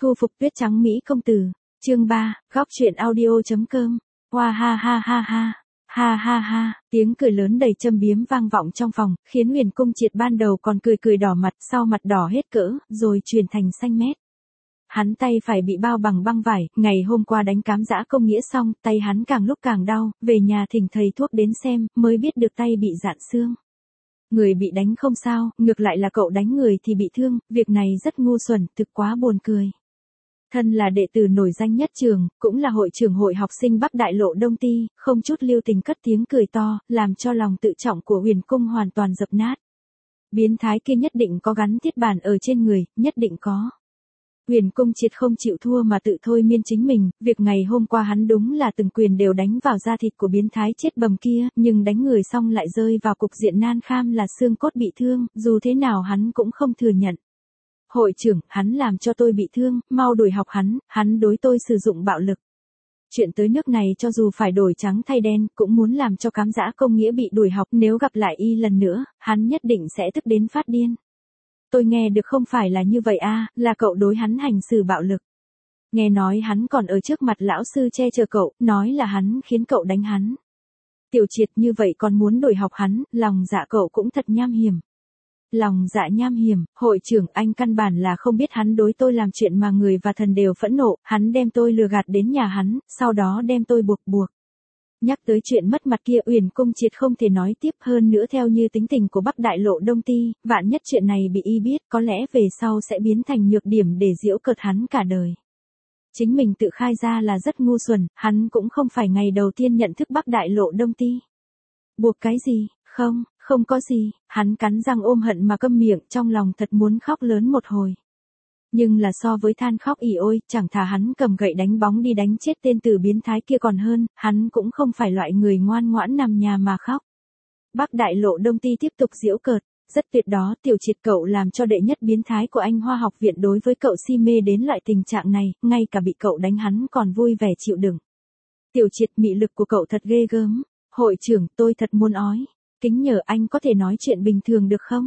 Thu phục tuyết trắng Mỹ công tử. Chương 3, góc truyện audio.com. Hoa ha ha ha ha. Ha ha ha, tiếng cười lớn đầy châm biếm vang vọng trong phòng, khiến Huyền Cung Triệt ban đầu còn cười đỏ mặt, sau mặt đỏ hết cỡ, rồi chuyển thành xanh mét. Hắn tay phải bị bao bằng băng vải, ngày hôm qua đánh cám dã công nghĩa xong, tay hắn càng lúc càng đau, về nhà thỉnh thầy thuốc đến xem, mới biết được tay bị rạn xương. Người bị đánh không sao, ngược lại là cậu đánh người thì bị thương, việc này rất ngu xuẩn, thực quá buồn cười. Thân là đệ tử nổi danh nhất trường, cũng là hội trưởng hội học sinh Bắc Đại Lộ Đông Ti, không chút lưu tình cất tiếng cười to, làm cho lòng tự trọng của Huyền Cung hoàn toàn dập nát. Biến thái kia nhất định có gắn thiết bản ở trên người, nhất định có. Huyền Cung Triệt không chịu thua mà tự thôi miên chính mình, việc ngày hôm qua hắn đúng là từng quyền đều đánh vào da thịt của biến thái chết bầm kia, nhưng đánh người xong lại rơi vào cục diện nan kham là xương cốt bị thương, dù thế nào hắn cũng không thừa nhận. Hội trưởng, hắn làm cho tôi bị thương, mau đuổi học hắn đối tôi sử dụng bạo lực. Chuyện tới nước này cho dù phải đổi trắng thay đen, cũng muốn làm cho cám dã công nghĩa bị đuổi học, nếu gặp lại y lần nữa, hắn nhất định sẽ tức đến phát điên. Tôi nghe được không phải là như vậy à, là cậu đối hắn hành xử bạo lực. Nghe nói hắn còn ở trước mặt lão sư che chở cậu, nói là hắn khiến cậu đánh hắn. Tiểu Triệt như vậy còn muốn đuổi học hắn, lòng dạ cậu cũng thật nham hiểm. Lòng dạ nham hiểm, hội trưởng, anh căn bản là không biết hắn đối tôi làm chuyện mà người và thần đều phẫn nộ, hắn đem tôi lừa gạt đến nhà hắn, sau đó đem tôi buộc. Nhắc tới chuyện mất mặt kia, Huyền Cung Triệt không thể nói tiếp hơn nữa, theo như tính tình của Bắc Đại Lộ Đông Ti, vạn nhất chuyện này bị y biết, có lẽ về sau sẽ biến thành nhược điểm để giễu cợt hắn cả đời. Chính mình tự khai ra là rất ngu xuẩn, hắn cũng không phải ngày đầu tiên nhận thức Bắc Đại Lộ Đông Ti. Buộc cái gì? Không có gì, hắn cắn răng ôm hận mà câm miệng, trong lòng thật muốn khóc lớn một hồi. Nhưng là so với than khóc ỉ ôi, chẳng thà hắn cầm gậy đánh bóng đi đánh chết tên tử biến thái kia còn hơn, hắn cũng không phải loại người ngoan ngoãn nằm nhà mà khóc. Bắc Đại Lộ Đông Ti tiếp tục giễu cợt, rất tuyệt đó, Tiểu Triệt cậu làm cho đệ nhất biến thái của Anh Hoa học viện đối với cậu si mê đến loại tình trạng này, ngay cả bị cậu đánh hắn còn vui vẻ chịu đựng. Tiểu Triệt, mị lực của cậu thật ghê gớm. Hội trưởng, tôi thật muốn ói. Kính nhờ anh có thể nói chuyện bình thường được không?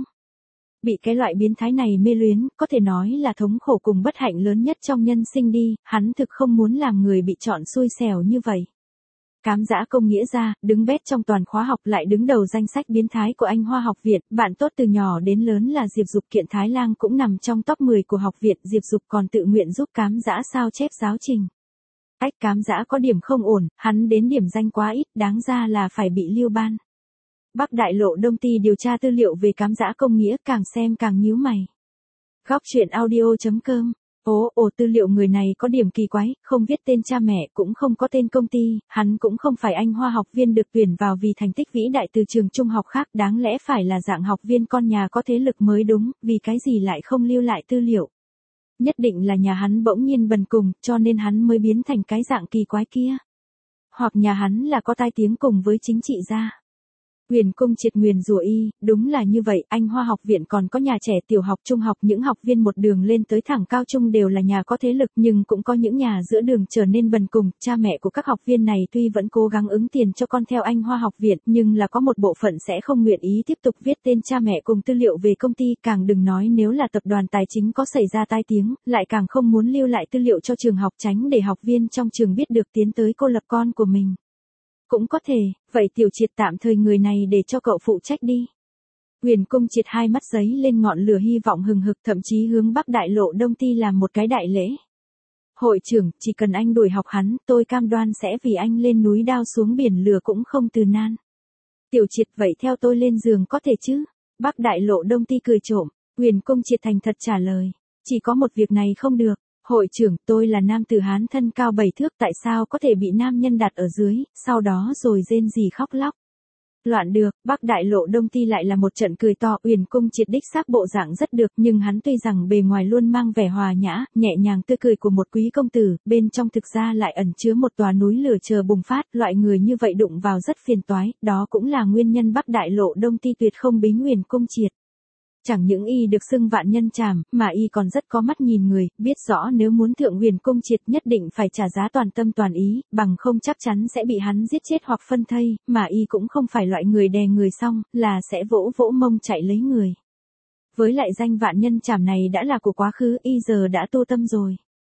Bị cái loại biến thái này mê luyến, có thể nói là thống khổ cùng bất hạnh lớn nhất trong nhân sinh đi, hắn thực không muốn làm người bị chọn xui xẻo như vậy. Cám dã công nghĩa ra, đứng bét trong toàn khóa học, lại đứng đầu danh sách biến thái của Anh Hoa học viện, bạn tốt từ nhỏ đến lớn là Diệp Dục Kiện Thái Lang cũng nằm trong top 10 của học viện, Diệp Dục còn tự nguyện giúp cám dã sao chép giáo trình. Cám dã có điểm không ổn, hắn đến điểm danh quá ít, đáng ra là phải bị lưu ban. Bắc Đại Lộ Đông Ti điều tra tư liệu về cám dã công nghĩa, càng xem càng nhíu mày. Góc truyện audio.com. Tư liệu người này có điểm kỳ quái, không viết tên cha mẹ, cũng không có tên công ty, hắn cũng không phải Anh Hoa học viên được tuyển vào vì thành tích vĩ đại từ trường trung học khác, đáng lẽ phải là dạng học viên con nhà có thế lực mới đúng, vì cái gì lại không lưu lại tư liệu. Nhất định là nhà hắn bỗng nhiên bần cùng, cho nên hắn mới biến thành cái dạng kỳ quái kia. Hoặc nhà hắn là có tai tiếng cùng với chính trị gia. Huyền Cung Triệt nguyền rủa y, đúng là như vậy, Anh Hoa học viện còn có nhà trẻ tiểu học trung học, những học viên một đường lên tới thẳng cao trung đều là nhà có thế lực, nhưng cũng có những nhà giữa đường trở nên bần cùng, cha mẹ của các học viên này tuy vẫn cố gắng ứng tiền cho con theo Anh Hoa học viện, nhưng là có một bộ phận sẽ không nguyện ý tiếp tục viết tên cha mẹ cùng tư liệu về công ty, càng đừng nói nếu là tập đoàn tài chính có xảy ra tai tiếng, lại càng không muốn lưu lại tư liệu cho trường học, tránh để học viên trong trường biết được tiến tới cô lập con của mình. Cũng có thể, vậy Tiểu Triệt tạm thời người này để cho cậu phụ trách đi. Huyền Cung Triệt hai mắt giấy lên ngọn lửa hy vọng hừng hực, thậm chí hướng Bắc Đại Lộ Đông Ti làm một cái đại lễ. Hội trưởng, chỉ cần anh đuổi học hắn, tôi cam đoan sẽ vì anh lên núi đao xuống biển lửa cũng không từ nan. Tiểu Triệt, vậy theo tôi lên giường có thể chứ? Bắc Đại Lộ Đông Ti cười trộm. Huyền Cung Triệt thành thật trả lời. Chỉ có một việc này không được. Hội trưởng, tôi là nam tử Hán thân cao 7 thước, tại sao có thể bị nam nhân đặt ở dưới, sau đó rồi rên rỉ khóc lóc. Loạn được, Bắc Đại Lộ Đông Ti lại là một trận cười to, Huyền Cung Triệt đích xác bộ dạng rất được, nhưng hắn tuy rằng bề ngoài luôn mang vẻ hòa nhã, nhẹ nhàng tươi cười của một quý công tử, bên trong thực ra lại ẩn chứa một tòa núi lửa chờ bùng phát, loại người như vậy đụng vào rất phiền toái, đó cũng là nguyên nhân Bắc Đại Lộ Đông Ti tuyệt không bính Huyền Cung Triệt. Chẳng những y được xưng vạn nhân trảm, mà y còn rất có mắt nhìn người, biết rõ nếu muốn thượng Huyền Cung Triệt nhất định phải trả giá toàn tâm toàn ý, bằng không chắc chắn sẽ bị hắn giết chết hoặc phân thây, mà y cũng không phải loại người đè người xong, là sẽ vỗ vỗ mông chạy lấy người. Với lại danh vạn nhân trảm này đã là của quá khứ, y giờ đã tu tâm rồi.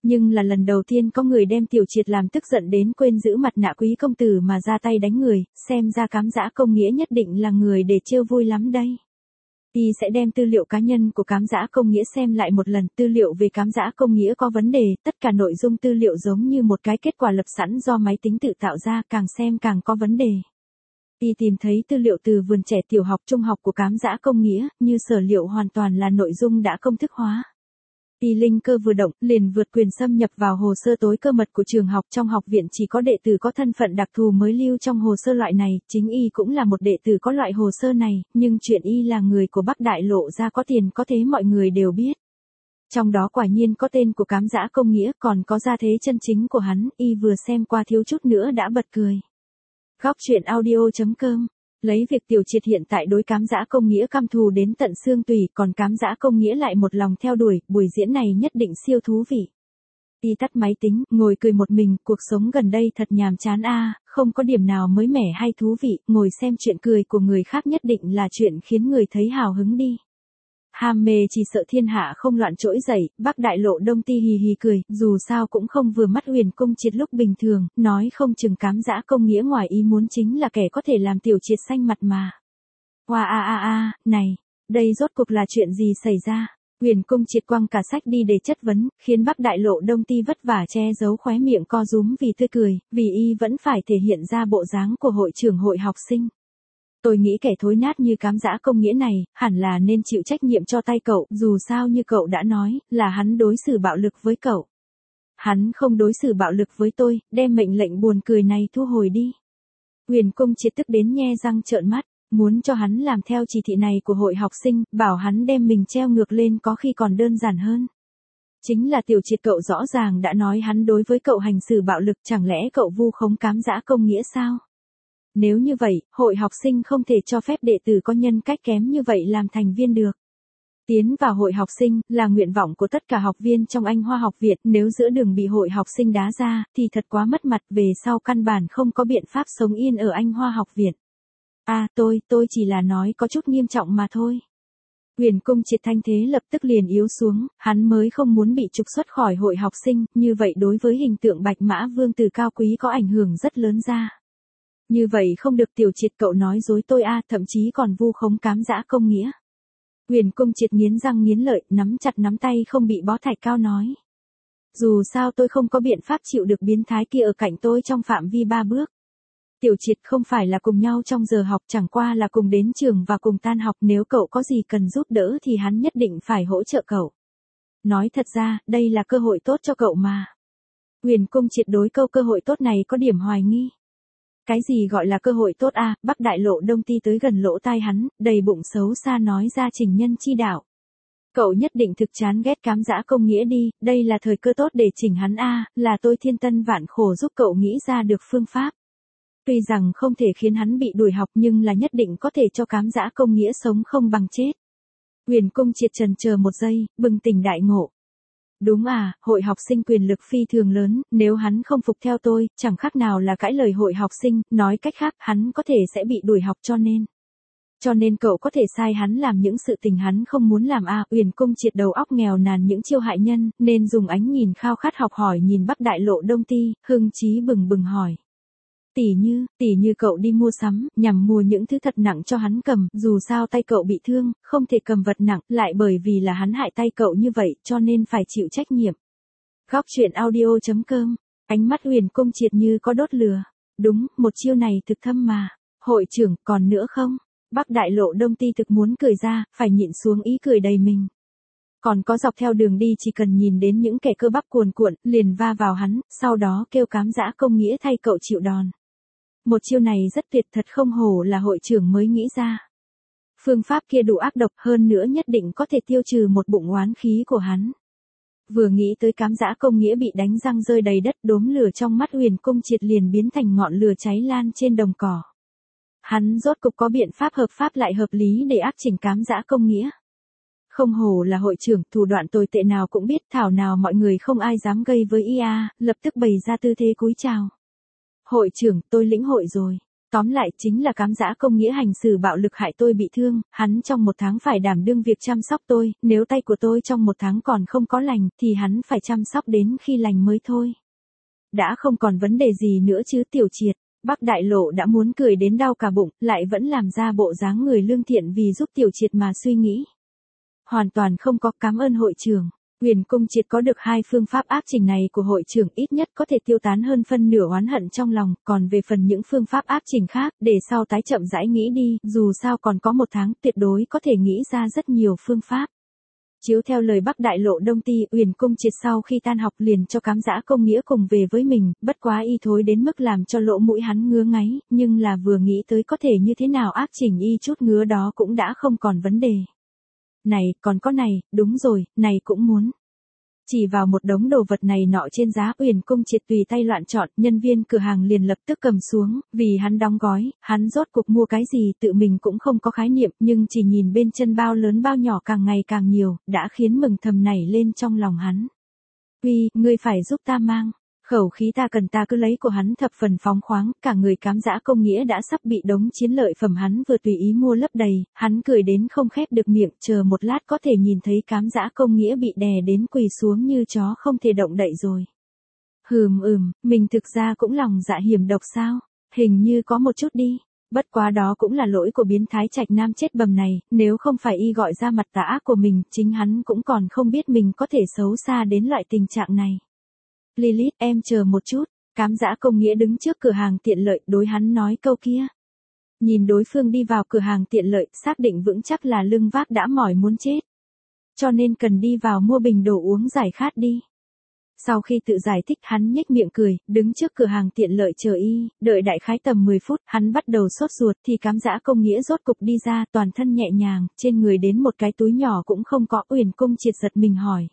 Nhưng là lần đầu tiên có người đem Tiểu Triệt làm tức giận đến quên giữ mặt nạ quý công tử mà ra tay đánh người, xem ra Cám Dã Công Nghĩa nhất định là người để trêu vui lắm đây. Y sẽ đem tư liệu cá nhân của Cám Dã Công Nghĩa xem lại một lần, tư liệu về Cám Dã Công Nghĩa có vấn đề, tất cả nội dung tư liệu giống như một cái kết quả lập sẵn do máy tính tự tạo ra, càng xem càng có vấn đề. Y tìm thấy tư liệu từ vườn trẻ tiểu học trung học của Cám Dã Công Nghĩa, như sở liệu hoàn toàn là nội dung đã công thức hóa. Y linh cơ vừa động, liền vượt quyền xâm nhập vào hồ sơ tối cơ mật của trường học. Trong học viện chỉ có đệ tử có thân phận đặc thù mới lưu trong hồ sơ loại này, chính Y cũng là một đệ tử có loại hồ sơ này, nhưng chuyện Y là người của Bắc Đại Lộ ra có tiền có thế mọi người đều biết. Trong đó quả nhiên có tên của Cám Dã Công Nghĩa, còn có gia thế chân chính của hắn, Y vừa xem qua thiếu chút nữa đã bật cười. Góc truyện audio.com. Lấy việc Tiểu Triệt hiện tại đối Cám Dã Công Nghĩa căm thù đến tận xương tủy, còn Cám Dã Công Nghĩa lại một lòng theo đuổi, buổi diễn này nhất định siêu thú vị. Y tắt máy tính, ngồi cười một mình, cuộc sống gần đây thật nhàm chán a, không có điểm nào mới mẻ hay thú vị, ngồi xem chuyện cười của người khác nhất định là chuyện khiến người thấy hào hứng đi. Ham mê chỉ sợ thiên hạ không loạn trỗi dậy, Bắc Đại Lộ Đông Ti hì hì cười, dù sao cũng không vừa mắt Huyền Cung Triệt lúc bình thường, nói không chừng Cám Dã Công Nghĩa ngoài ý muốn chính là kẻ có thể làm Tiểu Triệt xanh mặt mà. Wow này, đây rốt cuộc là chuyện gì xảy ra? Huyền Cung Triệt quăng cả sách đi để chất vấn, khiến Bắc Đại Lộ Đông Ti vất vả che giấu khóe miệng co rúm vì tươi cười, vì Y vẫn phải thể hiện ra bộ dáng của hội trưởng hội học sinh. Tôi nghĩ kẻ thối nát như Cám Dã Công Nghĩa này, hẳn là nên chịu trách nhiệm cho tay cậu, dù sao như cậu đã nói, là hắn đối xử bạo lực với cậu. Hắn không đối xử bạo lực với tôi, đem mệnh lệnh buồn cười này thu hồi đi. Huyền Cung Triệt tức đến nhe răng trợn mắt, muốn cho hắn làm theo chỉ thị này của hội học sinh, bảo hắn đem mình treo ngược lên có khi còn đơn giản hơn. Chính là Tiểu Triệt cậu rõ ràng đã nói hắn đối với cậu hành xử bạo lực, chẳng lẽ cậu vu khống Cám Dã Công Nghĩa sao? Nếu như vậy, hội học sinh không thể cho phép đệ tử có nhân cách kém như vậy làm thành viên được. Tiến vào hội học sinh, là nguyện vọng của tất cả học viên trong Anh Hoa học viện, nếu giữa đường bị hội học sinh đá ra, thì thật quá mất mặt, về sau căn bản không có biện pháp sống yên ở Anh Hoa học viện. Tôi chỉ là nói có chút nghiêm trọng mà thôi. Huyền Cung Triệt thanh thế lập tức liền yếu xuống, hắn mới không muốn bị trục xuất khỏi hội học sinh, như vậy đối với hình tượng Bạch Mã Vương Tử cao quý có ảnh hưởng rất lớn ra. Như vậy không được, Tiểu Triệt cậu nói dối tôi thậm chí còn vu khống Cám Dã Công Nghĩa. Huyền Cung Triệt nghiến răng nghiến lợi, nắm chặt nắm tay không bị bó thạch cao nói. Dù sao tôi không có biện pháp chịu được biến thái kia ở cạnh tôi trong phạm vi 3 bước. Tiểu Triệt không phải là cùng nhau trong giờ học, chẳng qua là cùng đến trường và cùng tan học, nếu cậu có gì cần giúp đỡ thì hắn nhất định phải hỗ trợ cậu. Nói thật ra, đây là cơ hội tốt cho cậu mà. Huyền Cung Triệt đối câu cơ hội tốt này có điểm hoài nghi. Cái gì gọi là cơ hội tốt Bắc Đại Lộ Đông Ti tới gần lỗ tai hắn, đầy bụng xấu xa nói ra trình nhân chi đạo. Cậu nhất định thực chán ghét Cám Dã Công Nghĩa đi, đây là thời cơ tốt để chỉnh hắn là tôi thiên tân vạn khổ giúp cậu nghĩ ra được phương pháp. Tuy rằng không thể khiến hắn bị đuổi học nhưng là nhất định có thể cho Cám Dã Công Nghĩa sống không bằng chết. Huyền Cung Triệt chần chờ một giây, bừng tỉnh đại ngộ. Đúng hội học sinh quyền lực phi thường lớn, nếu hắn không phục theo tôi, chẳng khác nào là cãi lời hội học sinh, nói cách khác, hắn có thể sẽ bị đuổi học cho nên cậu có thể sai hắn làm những sự tình hắn không muốn làm Huyền Cung Triệt đầu óc nghèo nàn những chiêu hại nhân, nên dùng ánh nhìn khao khát học hỏi nhìn Bắc Đại Lộ Đông Ti, hưng chí bừng bừng hỏi. Tỉ như cậu đi mua sắm, nhằm mua những thứ thật nặng cho hắn cầm, dù sao tay cậu bị thương, không thể cầm vật nặng, lại bởi vì là hắn hại tay cậu như vậy, cho nên phải chịu trách nhiệm. Góc truyện audio.com, ánh mắt Huyền Cung Triệt như có đốt lửa. Đúng, một chiêu này thực thâm mà. Hội trưởng, còn nữa không? Bắc Đại Lộ Đông Ti thực muốn cười ra, phải nhịn xuống ý cười đầy mình. Còn có dọc theo đường đi chỉ cần nhìn đến những kẻ cơ bắp cuồn cuộn, liền va vào hắn, sau đó kêu Cám Dã Công Nghĩa thay cậu chịu đòn. Một chiêu này rất tuyệt, thật không hổ là hội trưởng mới nghĩ ra. Phương pháp kia đủ ác độc, hơn nữa nhất định có thể tiêu trừ một bụng oán khí của hắn. Vừa nghĩ tới Cám Dã Công Nghĩa bị đánh răng rơi đầy đất, đốm lửa trong mắt Huyền Cung Triệt liền biến thành ngọn lửa cháy lan trên đồng cỏ. Hắn rốt cục có biện pháp hợp pháp lại hợp lý để áp chỉnh Cám Dã Công Nghĩa. Không hổ là hội trưởng, thủ đoạn tồi tệ nào cũng biết, thảo nào mọi người không ai dám gây với lập tức bày ra tư thế cúi chào. Hội trưởng, tôi lĩnh hội rồi. Tóm lại chính là cám dã công nghĩa hành xử bạo lực hại tôi bị thương, hắn trong 1 tháng phải đảm đương việc chăm sóc tôi, nếu tay của tôi trong 1 tháng còn không có lành, thì hắn phải chăm sóc đến khi lành mới thôi. Đã không còn vấn đề gì nữa chứ Tiểu Triệt. Bắc Đại Lộ đã muốn cười đến đau cả bụng, lại vẫn làm ra bộ dáng người lương thiện vì giúp Tiểu Triệt mà suy nghĩ. Hoàn toàn không có, cảm ơn hội trưởng. Huyền Cung Triệt có được 2 phương pháp áp trình này của hội trưởng ít nhất có thể tiêu tán hơn phân nửa oán hận trong lòng, còn về phần những phương pháp áp trình khác, để sau tái chậm rãi nghĩ đi, dù sao còn có 1 tháng, tuyệt đối có thể nghĩ ra rất nhiều phương pháp. Chiếu theo lời Bắc Đại Lộ Đông Ti, Huyền Cung Triệt sau khi tan học liền cho cám dã công nghĩa cùng về với mình, bất quá y thối đến mức làm cho lỗ mũi hắn ngứa ngáy, nhưng là vừa nghĩ tới có thể như thế nào áp chỉnh y chút ngứa đó cũng đã không còn vấn đề. Này, còn có này, đúng rồi, này cũng muốn. Chỉ vào một đống đồ vật này nọ trên giá, Huyền Cung Triệt tùy tay loạn chọn, nhân viên cửa hàng liền lập tức cầm xuống, vì hắn đóng gói, hắn rốt cuộc mua cái gì tự mình cũng không có khái niệm, nhưng chỉ nhìn bên chân bao lớn bao nhỏ càng ngày càng nhiều, đã khiến mừng thầm nảy lên trong lòng hắn. Uy, ngươi phải giúp ta mang. Khẩu khí ta cần ta cứ lấy của hắn thập phần phóng khoáng, cả người cám dã công nghĩa đã sắp bị đống chiến lợi phẩm hắn vừa tùy ý mua lấp đầy, hắn cười đến không khép được miệng, chờ một lát có thể nhìn thấy cám dã công nghĩa bị đè đến quỳ xuống như chó không thể động đậy rồi. Mình thực ra cũng lòng dạ hiểm độc sao, hình như có một chút đi. Bất quá đó cũng là lỗi của biến thái Trạch Nam chết bầm này, nếu không phải y gọi ra mặt tà ác của mình, chính hắn cũng còn không biết mình có thể xấu xa đến loại tình trạng này. Lilith, em chờ một chút, cám dã công nghĩa đứng trước cửa hàng tiện lợi, đối hắn nói câu kia. Nhìn đối phương đi vào cửa hàng tiện lợi, xác định vững chắc là lưng vác đã mỏi muốn chết. Cho nên cần đi vào mua bình đồ uống giải khát đi. Sau khi tự giải thích hắn nhếch miệng cười, đứng trước cửa hàng tiện lợi chờ y, đợi đại khái tầm 10 phút, hắn bắt đầu sốt ruột thì cám dã công nghĩa rốt cục đi ra, toàn thân nhẹ nhàng, trên người đến một cái túi nhỏ cũng không có. Huyền Cung Triệt giật mình hỏi.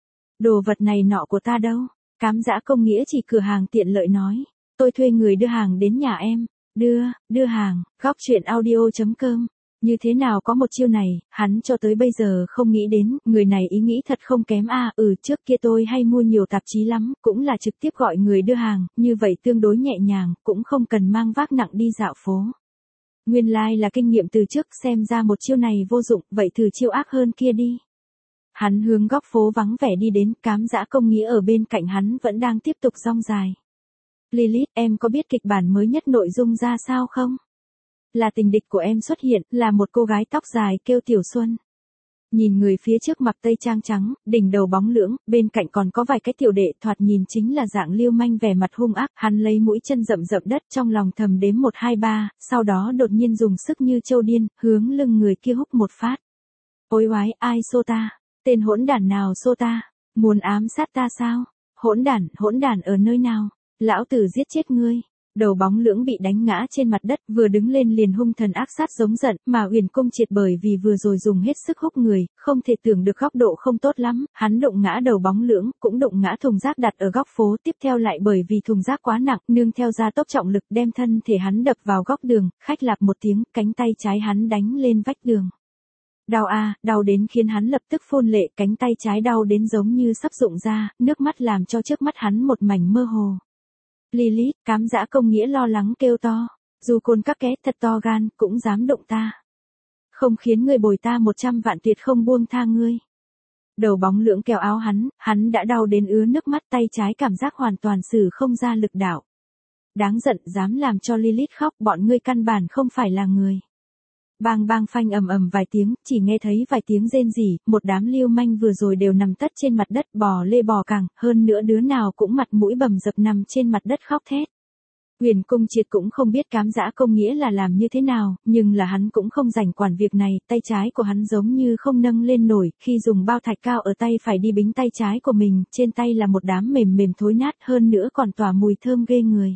Đồ vật này nọ của ta đâu? Cám dã công nghĩa chỉ cửa hàng tiện lợi nói. Tôi thuê người đưa hàng đến nhà em. Đưa hàng, góc truyện audio.com. Như thế nào có một chiêu này, hắn cho tới bây giờ không nghĩ đến, người này ý nghĩ thật không kém a. Trước kia tôi hay mua nhiều tạp chí lắm, cũng là trực tiếp gọi người đưa hàng, như vậy tương đối nhẹ nhàng, cũng không cần mang vác nặng đi dạo phố. Nguyên lai là kinh nghiệm từ trước, xem ra một chiêu này vô dụng, vậy thử chiêu ác hơn kia đi. Hắn hướng góc phố vắng vẻ đi đến, cám dã công nghĩa ở bên cạnh hắn vẫn đang tiếp tục rong dài. Lilith, em có biết kịch bản mới nhất nội dung ra sao không? Là tình địch của em xuất hiện, là một cô gái tóc dài kêu Tiểu Xuân. Nhìn người phía trước mặc tây trang trắng, đỉnh đầu bóng lưỡng, bên cạnh còn có vài cái tiểu đệ thoạt nhìn chính là dạng lưu manh vẻ mặt hung ác. Hắn lấy mũi chân rậm rậm đất trong lòng thầm đếm 1 2 3, sau đó đột nhiên dùng sức như trâu điên, hướng lưng người kia húc một phát. Ôi oái, ai xô ta? Tên hỗn đản nào xô ta? Muốn ám sát ta sao? Hỗn đản ở nơi nào? Lão tử giết chết ngươi. Đầu bóng lưỡng bị đánh ngã trên mặt đất, vừa đứng lên liền hung thần ác sát giống giận, mà Huyền Cung Triệt bởi vì vừa rồi dùng hết sức húc người, không thể tưởng được góc độ không tốt lắm, hắn đụng ngã đầu bóng lưỡng, cũng đụng ngã thùng rác đặt ở góc phố, tiếp theo lại bởi vì thùng rác quá nặng, nương theo gia tốc trọng lực đem thân thể hắn đập vào góc đường, khách lạp một tiếng, cánh tay trái hắn đánh lên vách đường. Đau đau đến khiến hắn lập tức phun lệ, cánh tay trái đau đến giống như sắp rụng ra, nước mắt làm cho trước mắt hắn một mảnh mơ hồ. Lilith, cám dã công nghĩa lo lắng kêu to. Dù côn các ké thật to gan, cũng dám động ta. Không khiến người bồi ta 100 vạn tuyệt không buông tha ngươi. Đầu bóng lưỡng kéo áo hắn đã đau đến ứa nước mắt, tay trái cảm giác hoàn toàn sử không ra lực đạo. Đáng giận, dám làm cho Lilith khóc, bọn ngươi căn bản không phải là người. Bang bang phanh ầm ầm vài tiếng, chỉ nghe thấy vài tiếng rên rỉ, một đám lưu manh vừa rồi đều nằm tất trên mặt đất, bò lê bò cẳng, hơn nữa đứa nào cũng mặt mũi bầm dập nằm trên mặt đất khóc thét. Huyền Cung Triệt cũng không biết cám dã công nghĩa là làm như thế nào, nhưng là hắn cũng không rảnh quản việc này, tay trái của hắn giống như không nâng lên nổi, khi dùng bao thạch cao ở tay phải đi bính tay trái của mình, trên tay là một đám mềm mềm thối nát, hơn nữa còn tỏa mùi thơm ghê người.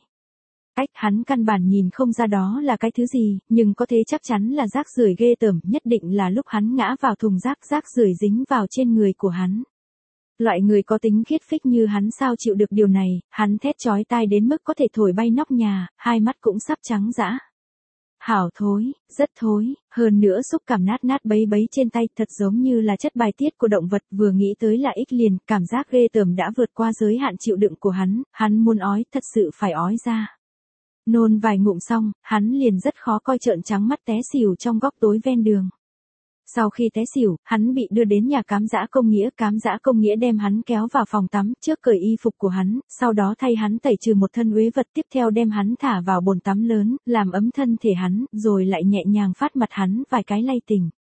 Hắn căn bản nhìn không ra đó là cái thứ gì, nhưng có thể chắc chắn là rác rưởi ghê tởm, nhất định là lúc hắn ngã vào thùng rác, rác rưởi dính vào trên người của hắn. Loại người có tính khiết phích như hắn sao chịu được điều này, hắn thét chói tai đến mức có thể thổi bay nóc nhà, hai mắt cũng sắp trắng dã. Hảo thối, rất thối, hơn nữa xúc cảm nát nát bấy bấy trên tay, thật giống như là chất bài tiết của động vật, vừa nghĩ tới là ích liền, cảm giác ghê tởm đã vượt qua giới hạn chịu đựng của hắn muốn ói, thật sự phải ói ra. Nôn vài ngụm xong, hắn liền rất khó coi trợn trắng mắt té xỉu trong góc tối ven đường. Sau khi té xỉu, hắn bị đưa đến nhà cám dã công nghĩa đem hắn kéo vào phòng tắm, trước cởi y phục của hắn, sau đó thay hắn tẩy trừ một thân uế vật, tiếp theo đem hắn thả vào bồn tắm lớn, làm ấm thân thể hắn, rồi lại nhẹ nhàng phát mặt hắn vài cái lay tỉnh.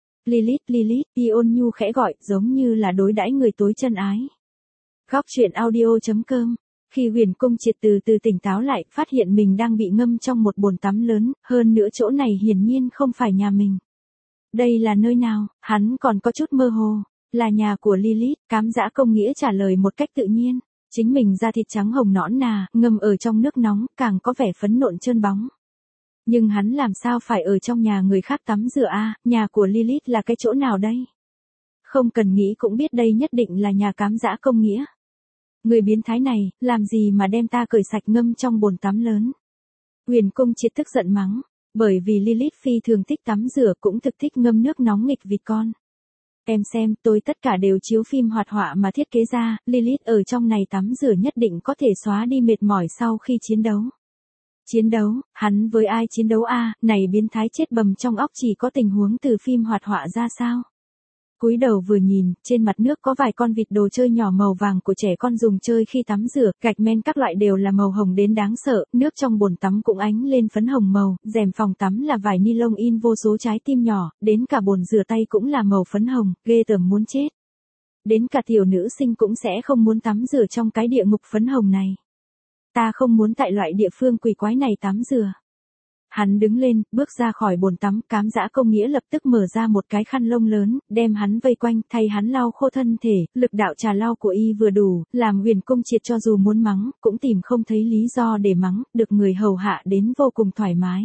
Lilith, y ôn nhu khẽ gọi, giống như là đối đãi người tối chân ái. Góc truyện audio.com. Khi Huyền Cung Triệt từ từ tỉnh táo lại, phát hiện mình đang bị ngâm trong một bồn tắm lớn, hơn nữa chỗ này hiển nhiên không phải nhà mình. Đây là nơi nào? Hắn còn có chút mơ hồ. Là nhà của Lilith, cám dã công nghĩa trả lời một cách tự nhiên. Chính mình da thịt trắng hồng nõn nà, ngâm ở trong nước nóng, càng có vẻ phấn nộn trơn bóng. Nhưng hắn làm sao phải ở trong nhà người khác tắm rửa nhà của Lilith là cái chỗ nào đây? Không cần nghĩ cũng biết đây nhất định là nhà cám dã công nghĩa. Người biến thái này, làm gì mà đem ta cởi sạch ngâm trong bồn tắm lớn? Huyền Cung Triệt tức giận mắng. Bởi vì Lilith phi thường thích tắm rửa cũng thực thích ngâm nước nóng nghịch vịt con. Em xem, tôi tất cả đều chiếu phim hoạt họa mà thiết kế ra, Lilith ở trong này tắm rửa nhất định có thể xóa đi mệt mỏi sau khi chiến đấu. Chiến đấu, hắn với ai chiến đấu này biến thái chết bầm trong óc chỉ có tình huống từ phim hoạt họa ra sao? Cúi đầu vừa nhìn, trên mặt nước có vài con vịt đồ chơi nhỏ màu vàng của trẻ con dùng chơi khi tắm rửa, gạch men các loại đều là màu hồng đến đáng sợ, nước trong bồn tắm cũng ánh lên phấn hồng màu, rèm phòng tắm là vải ni lông in vô số trái tim nhỏ, đến cả bồn rửa tay cũng là màu phấn hồng, ghê tởm muốn chết. Đến cả tiểu nữ sinh cũng sẽ không muốn tắm rửa trong cái địa ngục phấn hồng này. Ta không muốn tại loại địa phương quỷ quái này tắm rửa. Hắn đứng lên, bước ra khỏi bồn tắm, cám dã công nghĩa lập tức mở ra một cái khăn lông lớn, đem hắn vây quanh, thay hắn lau khô thân thể, lực đạo trà lau của y vừa đủ, làm Huyền Cung Triệt cho dù muốn mắng, cũng tìm không thấy lý do để mắng, được người hầu hạ đến vô cùng thoải mái.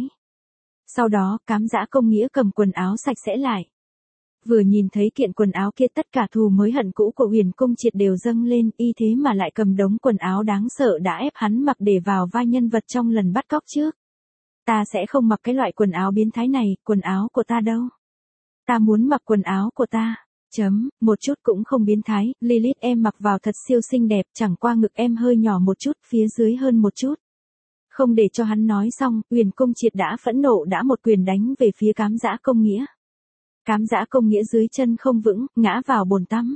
Sau đó, cám dã công nghĩa cầm quần áo sạch sẽ lại. Vừa nhìn thấy kiện quần áo kia tất cả thù mới hận cũ của Huyền Cung Triệt đều dâng lên, y thế mà lại cầm đống quần áo đáng sợ đã ép hắn mặc để vào vai nhân vật trong lần bắt cóc trước. Ta sẽ không mặc cái loại quần áo biến thái này, quần áo của ta đâu. Ta muốn mặc quần áo của ta. Một chút cũng không biến thái, Lilith em mặc vào thật siêu xinh đẹp, chẳng qua ngực em hơi nhỏ một chút, phía dưới hơn một chút. Không để cho hắn nói xong, Huyền Cung Triệt đã phẫn nộ đã một quyền đánh về phía cám dã công nghĩa. Cám dã công nghĩa dưới chân không vững, ngã vào bồn tắm.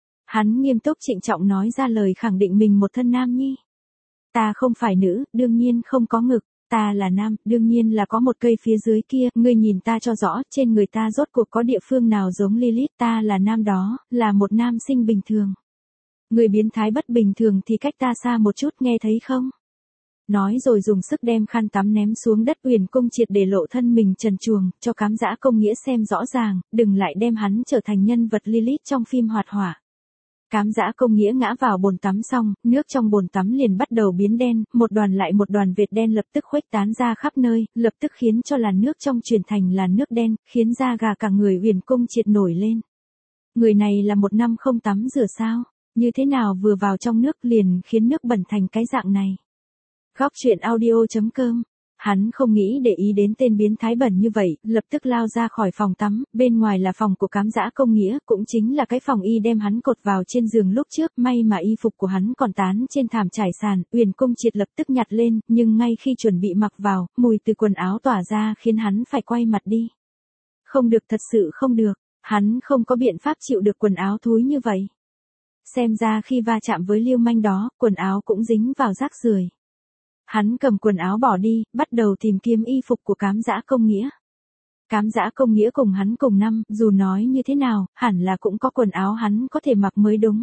Hắn nghiêm túc trịnh trọng nói ra lời khẳng định mình một thân nam nhi. Ta không phải nữ, đương nhiên không có ngực. Ta là nam, đương nhiên là có một cây phía dưới kia, ngươi nhìn ta cho rõ, trên người ta rốt cuộc có địa phương nào giống Lilith, ta là nam đó, là một nam sinh bình thường. Người biến thái bất bình thường thì cách ta xa một chút, nghe thấy không? Nói rồi dùng sức đem khăn tắm ném xuống đất. Huyền Cung Triệt để lộ thân mình trần truồng, cho cám dã công nghĩa xem rõ ràng, đừng lại đem hắn trở thành nhân vật Lilith trong phim hoạt họa. Cám dã công nghĩa ngã vào bồn tắm xong, nước trong bồn tắm liền bắt đầu biến đen, một đoàn lại một đoàn vệt đen lập tức khuếch tán ra khắp nơi, lập tức khiến cho làn nước trong chuyển thành làn nước đen, khiến da gà cả người Huyền Cung Triệt nổi lên. Người này là một năm không tắm rửa sao? Như thế nào vừa vào trong nước liền khiến nước bẩn thành cái dạng này? Góc truyện audio.com. Hắn không nghĩ để ý đến tên biến thái bẩn như vậy, lập tức lao ra khỏi phòng tắm, bên ngoài là phòng của cám dã công nghĩa, cũng chính là cái phòng y đem hắn cột vào trên giường lúc trước, may mà y phục của hắn còn tán trên thảm trải sàn, Huyền Cung Triệt lập tức nhặt lên, nhưng ngay khi chuẩn bị mặc vào, mùi từ quần áo tỏa ra khiến hắn phải quay mặt đi. Không được, thật sự không được, hắn không có biện pháp chịu được quần áo thúi như vậy. Xem ra khi va chạm với lưu manh đó, quần áo cũng dính vào rác rưởi. Hắn cầm quần áo bỏ đi, bắt đầu tìm kiếm y phục của cám dã công nghĩa. Cám dã công nghĩa cùng hắn cùng năm, dù nói như thế nào, hẳn là cũng có quần áo hắn có thể mặc mới đúng.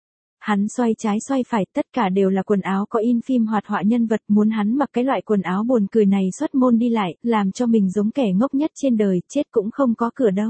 Hắn xoay trái xoay phải, tất cả đều là quần áo có in phim hoạt họa nhân vật, muốn hắn mặc cái loại quần áo buồn cười này xuất môn đi lại, làm cho mình giống kẻ ngốc nhất trên đời, chết cũng không có cửa đâu.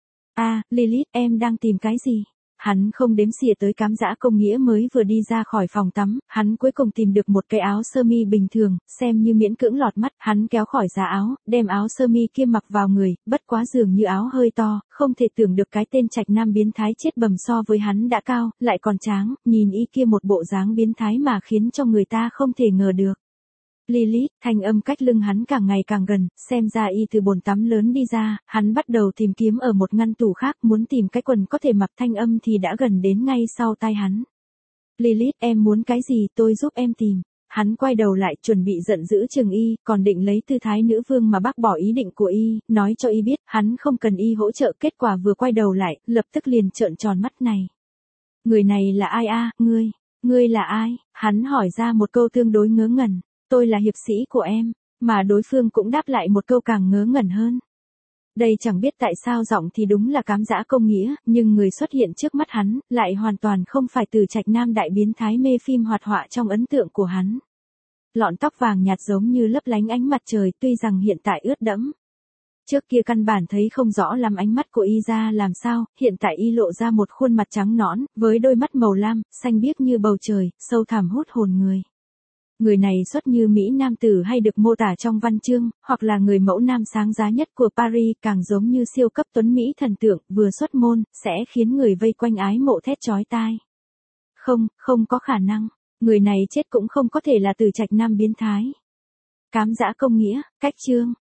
Lilith, em đang tìm cái gì? Hắn không đếm xỉa tới cám dã công nghĩa mới vừa đi ra khỏi phòng tắm, hắn cuối cùng tìm được một cái áo sơ mi bình thường, xem như miễn cưỡng lọt mắt, hắn kéo khỏi giá áo, đem áo sơ mi kia mặc vào người, bất quá dường như áo hơi to, không thể tưởng được cái tên trạch nam biến thái chết bầm so với hắn đã cao, lại còn tráng, nhìn y kia một bộ dáng biến thái mà khiến cho người ta không thể ngờ được. Lilith, thanh âm cách lưng hắn càng ngày càng gần, xem ra y từ bồn tắm lớn đi ra, hắn bắt đầu tìm kiếm ở một ngăn tủ khác, muốn tìm cái quần có thể mặc, thanh âm thì đã gần đến ngay sau tai hắn. Lilith, em muốn cái gì tôi giúp em tìm. Hắn quay đầu lại chuẩn bị giận dữ chừng y, còn định lấy tư thái nữ vương mà bác bỏ ý định của y, nói cho y biết hắn không cần y hỗ trợ. Kết quả vừa quay đầu lại, lập tức liền trợn tròn mắt này. Người này là ai a? Ngươi là ai? Hắn hỏi ra một câu tương đối ngớ ngẩn. Tôi là hiệp sĩ của em, mà đối phương cũng đáp lại một câu càng ngớ ngẩn hơn. Đây chẳng biết tại sao giọng thì đúng là cám dã công nghĩa, nhưng người xuất hiện trước mắt hắn, lại hoàn toàn không phải Từ Trạch Nam đại biến thái mê phim hoạt họa trong ấn tượng của hắn. Lọn tóc vàng nhạt giống như lấp lánh ánh mặt trời, tuy rằng hiện tại ướt đẫm. Trước kia căn bản thấy không rõ lắm ánh mắt của y ra làm sao, hiện tại y lộ ra một khuôn mặt trắng nõn, với đôi mắt màu lam, xanh biếc như bầu trời, sâu thẳm hút hồn người. Người này xuất như Mỹ nam tử hay được mô tả trong văn chương, hoặc là người mẫu nam sáng giá nhất của Paris, càng giống như siêu cấp tuấn Mỹ thần tượng, vừa xuất môn, sẽ khiến người vây quanh ái mộ thét chói tai. Không có khả năng, người này chết cũng không có thể là Từ Trạch Nam biến thái. Cám dã công nghĩa, cách chương.